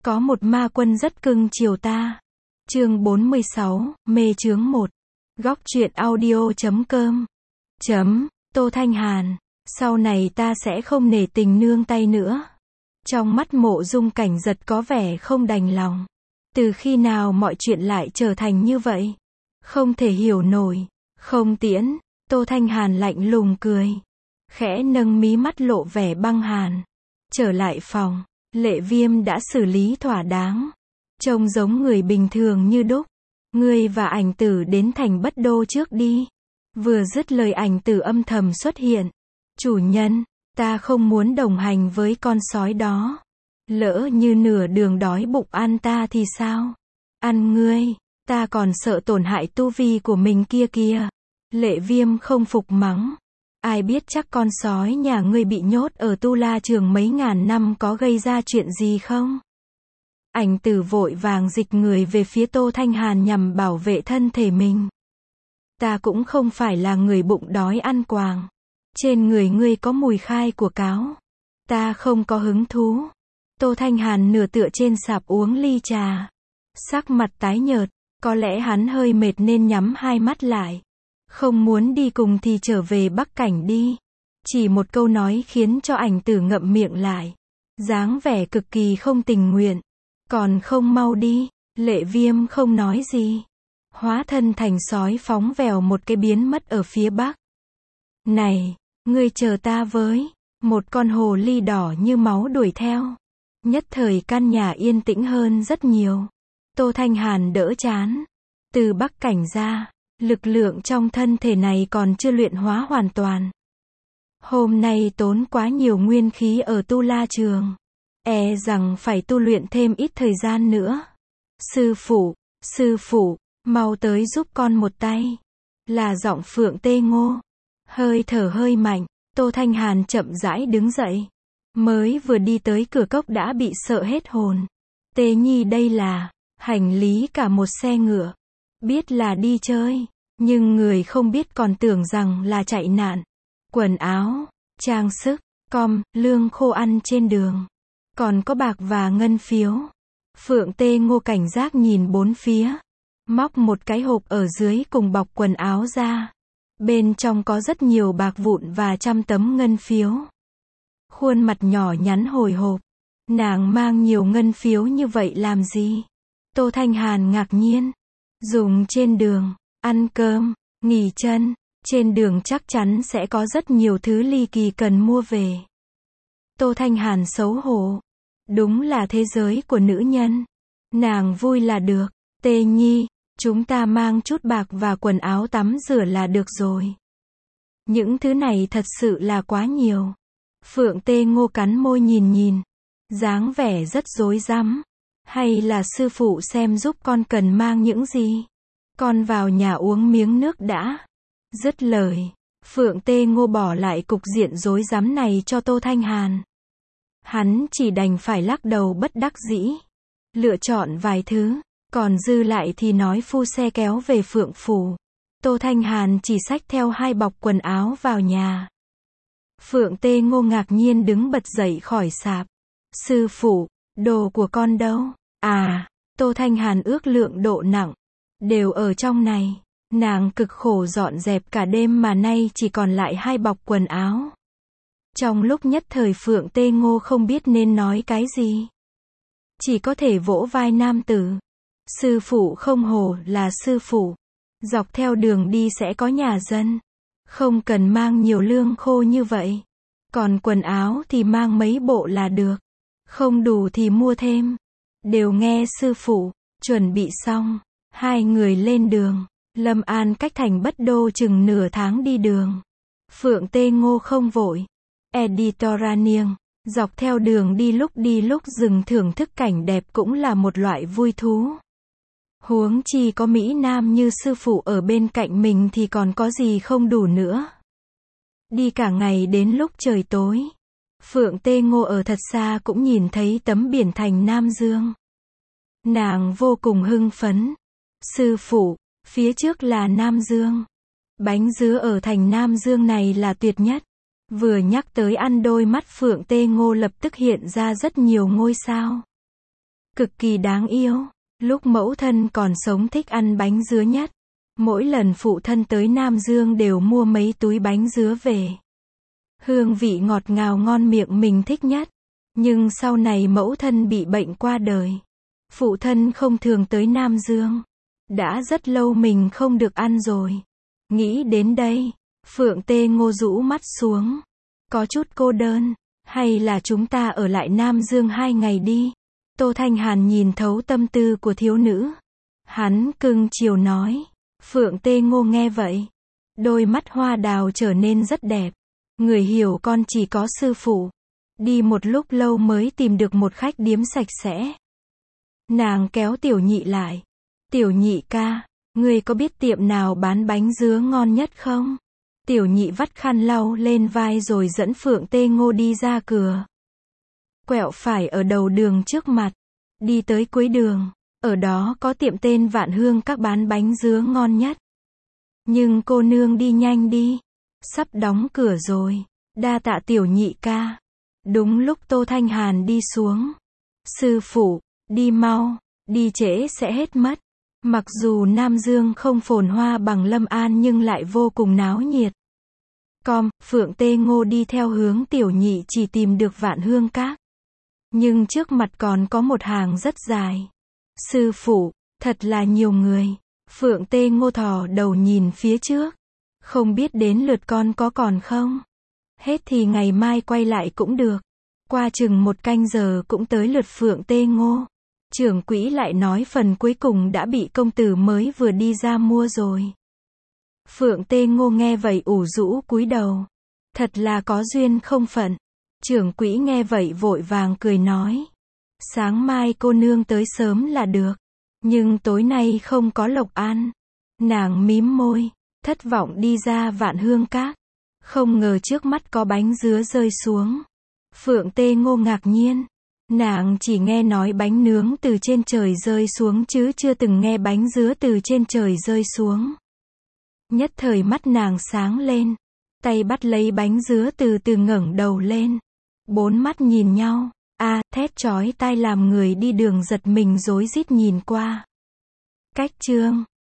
Có một ma quân rất cưng chiều ta. Chương 46, mê chướng 1. Góc truyện audio.com. Tô Thanh Hàn. Sau này ta sẽ không nể tình nương tay nữa. Trong mắt Mộ Dung Cảnh Giật có vẻ không đành lòng. Từ khi nào mọi chuyện lại trở thành như vậy? Không thể hiểu nổi. Không tiễn. Tô Thanh Hàn lạnh lùng cười. Khẽ nâng mí mắt lộ vẻ băng hàn. Trở lại phòng. Lệ Viêm đã xử lý thỏa đáng. Trông giống người bình thường như đúc. Ngươi và Ảnh Tử đến thành Bất Đô trước đi. Vừa dứt lời Ảnh Tử âm thầm xuất hiện. Chủ nhân, ta không muốn đồng hành với con sói đó. Lỡ như nửa đường đói bụng ăn ta thì sao? Ăn ngươi, ta còn sợ tổn hại tu vi của mình kia kìa. Lệ Viêm không phục mắng. Ai biết chắc con sói nhà ngươi bị nhốt ở Tu La Trường mấy ngàn năm có gây ra chuyện gì không? Ảnh Tử vội vàng dịch người về phía Tô Thanh Hàn nhằm bảo vệ thân thể mình. Ta cũng không phải là người bụng đói ăn quàng. Trên người ngươi có mùi khai của cáo. Ta không có hứng thú. Tô Thanh Hàn nửa tựa trên sạp uống ly trà. Sắc mặt tái nhợt, có lẽ hắn hơi mệt nên nhắm hai mắt lại. Không muốn đi cùng thì trở về Bắc Cảnh đi. Chỉ một câu nói khiến cho Ảnh Tử ngậm miệng lại. Dáng vẻ cực kỳ không tình nguyện. Còn không mau đi. Lệ Viêm không nói gì. Hóa thân thành sói phóng vèo một cái biến mất ở phía bắc. Này, ngươi chờ ta với. Một con hồ ly đỏ như máu đuổi theo. Nhất thời căn nhà yên tĩnh hơn rất nhiều. Tô Thanh Hàn đỡ chán. Từ Bắc Cảnh ra, lực lượng trong thân thể này còn chưa luyện hóa hoàn toàn. Hôm nay tốn quá nhiều nguyên khí ở Tu La Trường. E rằng phải tu luyện thêm ít thời gian nữa. Sư phụ, mau tới giúp con một tay. Là giọng Phượng Tê Ngô. Hơi thở hơi mạnh, Tô Thanh Hàn chậm rãi đứng dậy. Mới vừa đi tới cửa cốc đã bị sợ hết hồn. Tê Nhi đây là hành lý cả một xe ngựa. Biết là đi chơi, nhưng người không biết còn tưởng rằng là chạy nạn. Quần áo, trang sức, lương khô ăn trên đường. Còn có bạc và ngân phiếu. Phượng Tê Ngô cảnh giác nhìn bốn phía. Móc một cái hộp ở dưới cùng bọc quần áo ra. Bên trong có rất nhiều bạc vụn và trăm tấm ngân phiếu. Khuôn mặt nhỏ nhắn hồi hộp. Nàng mang nhiều ngân phiếu như vậy làm gì? Tô Thanh Hàn ngạc nhiên. Dùng trên đường, ăn cơm, nghỉ chân. Trên đường chắc chắn sẽ có rất nhiều thứ ly kỳ cần mua về. Tô Thanh Hàn xấu hổ. Đúng là thế giới của nữ nhân. Nàng vui là được. Tê Nhi, chúng ta mang chút bạc và quần áo tắm rửa là được rồi. Những thứ này thật sự là quá nhiều. Phượng Tê Ngô cắn môi nhìn. Dáng vẻ rất rối rắm. Hay là sư phụ xem giúp con cần mang những gì? Con vào nhà uống miếng nước đã. Dứt lời, Phượng Tê Ngô bỏ lại cục diện rối rắm này cho Tô Thanh Hàn. Hắn chỉ đành phải lắc đầu bất đắc dĩ. Lựa chọn vài thứ, còn dư lại thì nói phu xe kéo về Phượng Phủ. Tô Thanh Hàn chỉ xách theo 2 bọc quần áo vào nhà. Phượng Tê Ngô ngạc nhiên đứng bật dậy khỏi sạp. Sư phụ, đồ của con đâu? À, Tô Thanh Hàn ước lượng độ nặng. Đều ở trong này. Nàng cực khổ dọn dẹp cả đêm mà nay chỉ còn lại 2 bọc quần áo. Trong lúc nhất thời Phượng Tê Ngô không biết nên nói cái gì. Chỉ có thể vỗ vai nam tử. Sư phụ không hổ là sư phụ. Dọc theo đường đi sẽ có nhà dân. Không cần mang nhiều lương khô như vậy. Còn quần áo thì mang mấy bộ là được. Không đủ thì mua thêm. Đều nghe sư phụ. Chuẩn bị xong, 2 người lên đường. Lâm An cách thành Bất Đô chừng nửa tháng đi đường. Phượng Tê Ngô không vội. Editoraniêng. Dọc theo đường đi lúc dừng thưởng thức cảnh đẹp cũng là một loại vui thú. Huống chi có Mỹ Nam như sư phụ ở bên cạnh mình thì còn có gì không đủ nữa. Đi cả ngày đến lúc trời tối. Phượng Tê Ngô ở thật xa cũng nhìn thấy tấm biển thành Nam Dương. Nàng vô cùng hưng phấn. Sư phụ, phía trước là Nam Dương. Bánh dứa ở thành Nam Dương này là tuyệt nhất. Vừa nhắc tới ăn đôi mắt Phượng Tê Ngô lập tức hiện ra rất nhiều ngôi sao. cực kỳ đáng yêu. Lúc mẫu thân còn sống thích ăn bánh dứa nhất. Mỗi lần phụ thân tới Nam Dương đều mua mấy túi bánh dứa về. Hương vị ngọt ngào ngon miệng mình thích nhất. Nhưng sau này mẫu thân bị bệnh qua đời. Phụ thân không thường tới Nam Dương. Đã rất lâu mình không được ăn rồi. Nghĩ đến đây, Phượng Tê Ngô rũ mắt xuống. Có chút cô đơn. Hay là chúng ta ở lại Nam Dương 2 ngày đi. Tô Thanh Hàn nhìn thấu tâm tư của thiếu nữ. Hắn cưng chiều nói. Phượng Tê Ngô nghe vậy. Đôi mắt hoa đào trở nên rất đẹp. Người hiểu con chỉ có sư phụ. Đi một lúc lâu mới tìm được một khách điếm sạch sẽ. Nàng kéo Tiểu Nhị lại. Tiểu Nhị ca, ngươi có biết tiệm nào bán bánh dứa ngon nhất không? Tiểu Nhị vắt khăn lau lên vai rồi dẫn Phượng Tê Ngô đi ra cửa. Quẹo phải ở đầu đường trước mặt. Đi tới cuối đường. Ở đó có tiệm tên Vạn Hương Các bán bánh dứa ngon nhất. Nhưng cô nương đi nhanh đi. Sắp đóng cửa rồi. Đa tạ Tiểu Nhị ca. Đúng lúc Tô Thanh Hàn đi xuống. Sư phụ, đi mau, đi trễ sẽ hết mất. Mặc dù Nam Dương không phồn hoa bằng Lâm An nhưng lại vô cùng náo nhiệt. Phượng Tê Ngô đi theo hướng Tiểu Nhị chỉ tìm được Vạn Hương Các. Nhưng trước mặt còn có một hàng rất dài. Sư phụ, thật là nhiều người. Phượng Tê Ngô thò đầu nhìn phía trước. Không biết đến lượt con có còn không? Hết thì ngày mai quay lại cũng được. Qua chừng 1 canh giờ cũng tới lượt Phượng Tê Ngô. Trưởng quỹ lại nói phần cuối cùng đã bị công tử mới vừa đi ra mua rồi. Phượng Tê Ngô nghe vậy ủ rũ cúi đầu. Thật là có duyên không phận. Trưởng quỹ nghe vậy vội vàng cười nói. Sáng mai cô nương tới sớm là được. Nhưng tối nay không có lộc ăn. Nàng mím môi, thất vọng đi ra Vạn Hương Các. Không ngờ trước mắt có bánh dứa rơi xuống. Phượng Tê Ngô ngạc nhiên. Nàng chỉ nghe nói bánh nướng từ trên trời rơi xuống chứ chưa từng nghe bánh dứa từ trên trời rơi xuống. Nhất thời mắt nàng sáng lên. Tay bắt lấy bánh dứa từ từ ngẩng đầu lên. 4 mắt nhìn nhau. Thét chói tai làm người đi đường giật mình rối rít nhìn qua. Cách chương